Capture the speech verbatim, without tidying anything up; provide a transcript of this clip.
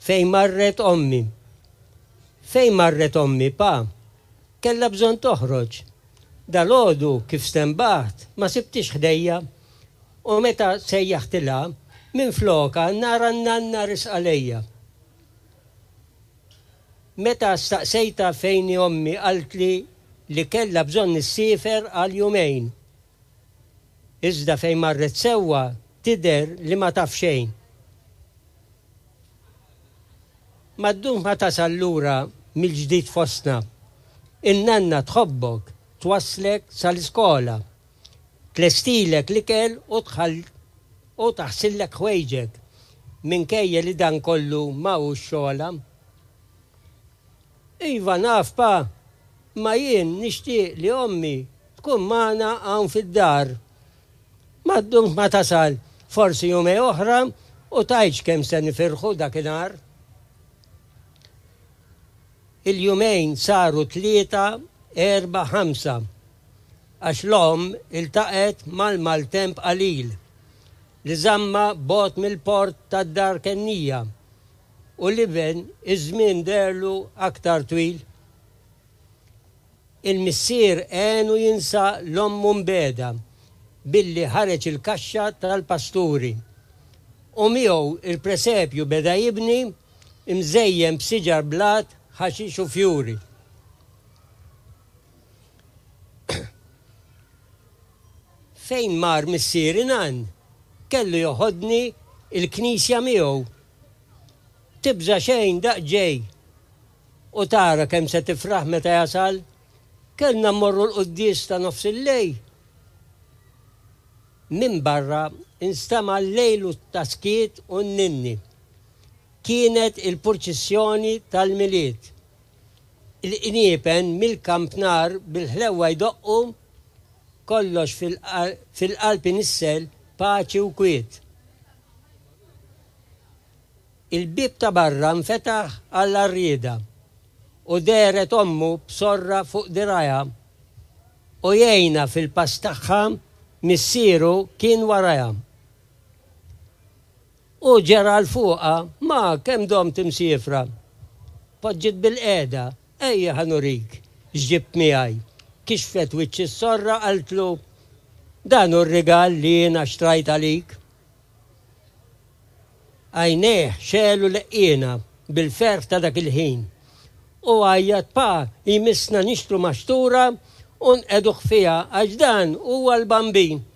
Fejn marret ommi. Fejn marret ommi, pa? Kella bżon toħroġ. Dal-għodu kif stembaħt ma sibtix ħdejja. U meta sejjaħtila, minn floka nara n-nanna risqalejja. Meta staqsejta fejni ommi qalt li li kella bżon nissifer għal jumejn. Iżda fejn marret sewwa tider li ma taf xejn. Maddum ma tasal lura mill-ġdid fostna. In-nanna tħobbok, twasslek sal-iskola. Tlestilek l-ikel u tħall u taħsillek ħwejġek. Minkejja li dan kollu ma hu xogħla. Iva naf pa, ma jien nixtieq li ommi tkun magħna hawn fid-dar. Maddum ma tasal forsi jumej oħra u tajġ kemm se nifirħu dakinhar. Il-jumejn saru tlieta, erba, ħamsa, għax l-om iltaqet mal-maltemp qalil li żamma bot mill-port tad-dar Kennija u liben iż-żmien derlu aktar twil. Il-missier għenu jinsa l-ommu mbeda billi ħareġ il-kaxxa tal-pasturi u miegħu il-presepju beda jibni imżejjem b'siġar blat ħaxix u fjuri. Fejn mar missier inan, kellu joħodni il-knisja miegħu. Tibża xejn daqġej u tara kemm se tifraħ meta jasal, kellna mmorru l-quddies ta' nofs il-lejl. Min barra instama l-lejlu taskiet u n-ninni. Kienet il-purċissjoni tal-miliet. Il-qniepen mill-kampnar bil-ħlewa jdoqqu kollox fil-qalbi nissel paċi u kwiet. Il-bib ta' barra nfetaħ għall-arrieda u deret ommu b'sorra fuq diraja u jgħina fil-pastaħħa missieru kien waraja. U ġera l-fuqa, ma kem dom timsifra. Poġġit bil-qeda, ejja ħanurik, ġġib miħaj. Kixfet wiċċ s-sorra għaltlu, dan u r-rigal li jena xtrajt għalik. Għajneħ xelu leqqina bil-ferħ ta' dak il-ħin. U għajjat pa jimissna nixtru maċtura un eduħ fija għax dan u għal-bambin.